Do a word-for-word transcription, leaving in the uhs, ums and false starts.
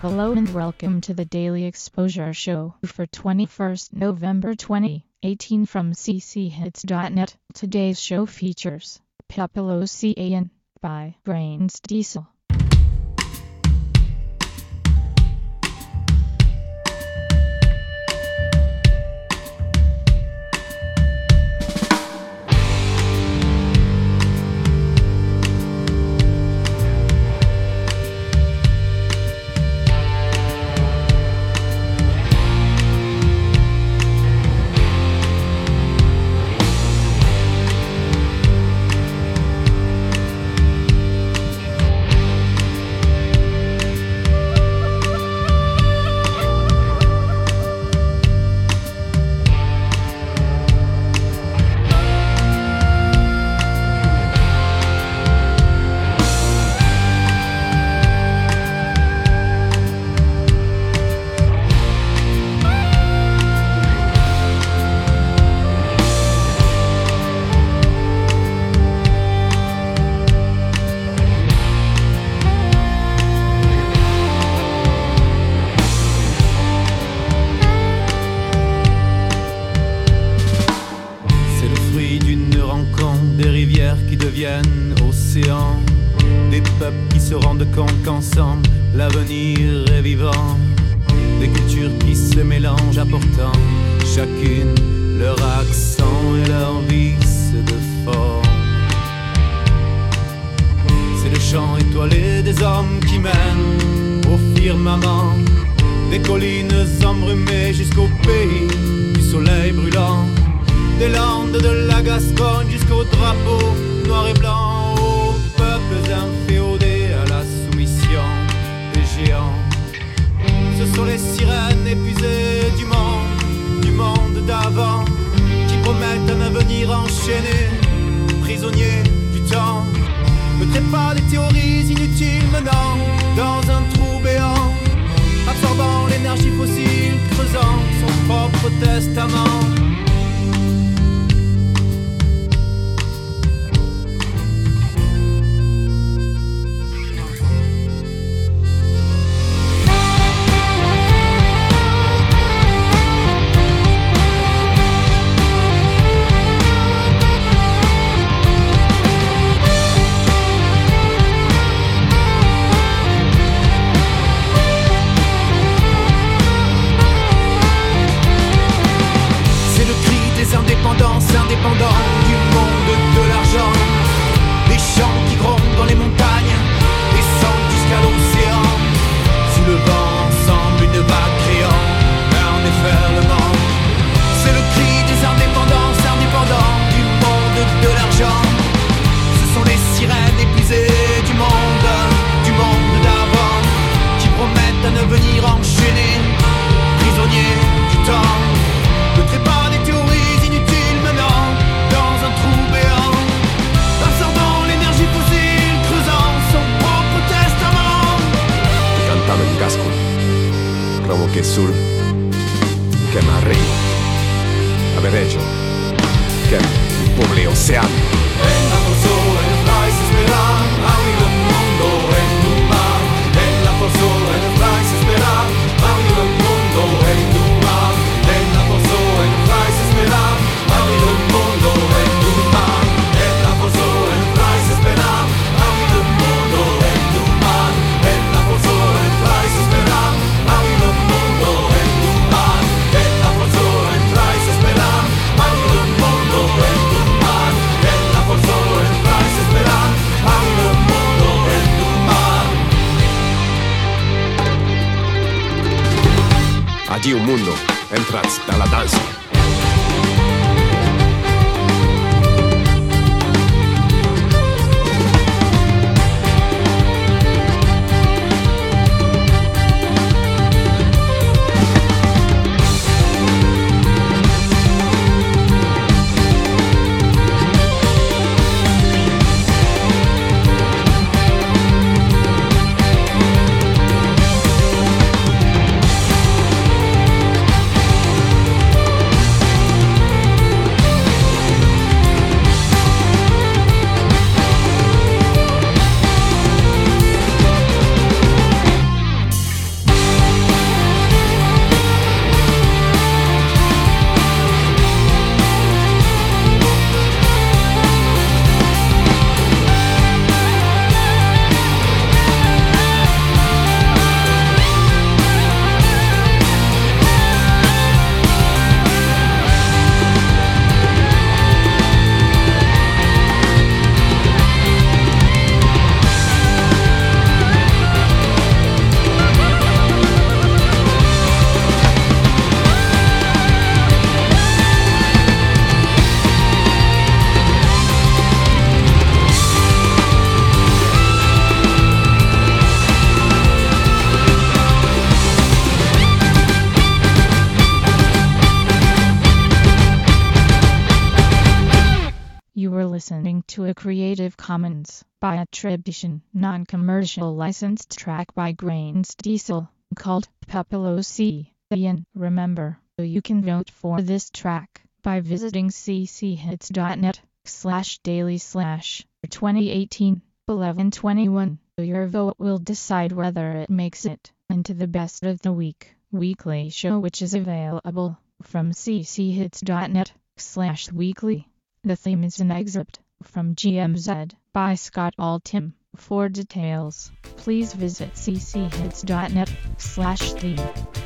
Hello and welcome to the Daily Exposure Show for twenty-first November twenty eighteen from c c hits dot net. Today's show features Papalocian by Brains Diesel. Des rivières qui deviennent océans, des peuples qui se rendent compte qu'ensemble l'avenir est vivant, des cultures qui se mélangent apportant chacune leur accent et leur vice de forme. C'est le chant étoilé des hommes qui mènent au firmament, des collines embrumées jusqu'au pays du soleil brûlant, des landes de la Gascogne jusqu'au drapeau noir et blanc, aux peuples inféodés à la soumission des géants. Ce sont les sirènes épuisées du monde, du monde d'avant, qui promettent un avenir enchaîné, prisonniers du temps. Ne traite pas des théories inutiles menant dans un trou béant, absorbant l'énergie fossile, creusant son propre testament. Indépendants du monde de l'argent, des champs qui grondent dans les montagnes, descendent jusqu'à l'océan, soulevant ensemble une vague créant un déferlement. C'est le cri des indépendants, indépendants du monde de l'argent. Ce sont les sirènes épuisées du monde, du monde d'avant, qui promettent un avenir enchaîné, prisonniers du temps. Ne traite pas des théories inutiles menant dans un trou béant, absorbant l'énergie fossile, creusant son propre testament. Cantava in casco, provo che sul, che m'arrivo, avereggio, che il poveri oceani. En la forzó, en el país esperar, abrir el mundo en tu mar. En la forzó, en el país esperar, abrir el mundo en tu mar. En la forzó, en el país esperar, abrir el mundo en tu mar. En la forzó, en el país esperar, abrir el mundo en tu mar. En la forzó, en el país esperar, abrir el mundo en tu mar. En la forzó, en el país esperar, abrir el mundo en tu mar. En la forzó, en el país esperar, abrir el mundo en tu mar. Allí un mundo entras dalla danza. were listening to a Creative Commons by attribution, non-commercial licensed track by Grains Diesel, called Pepelocean. Remember, you can vote for this track by visiting cchits.net slash daily slash 2018 eleven twenty-one. Your vote will decide whether it makes it into the best of the week weekly show, which is available from cchits.net slash weekly. The theme is an excerpt from G M Z by Scott Altham. For details, please visit cchits.net slash theme.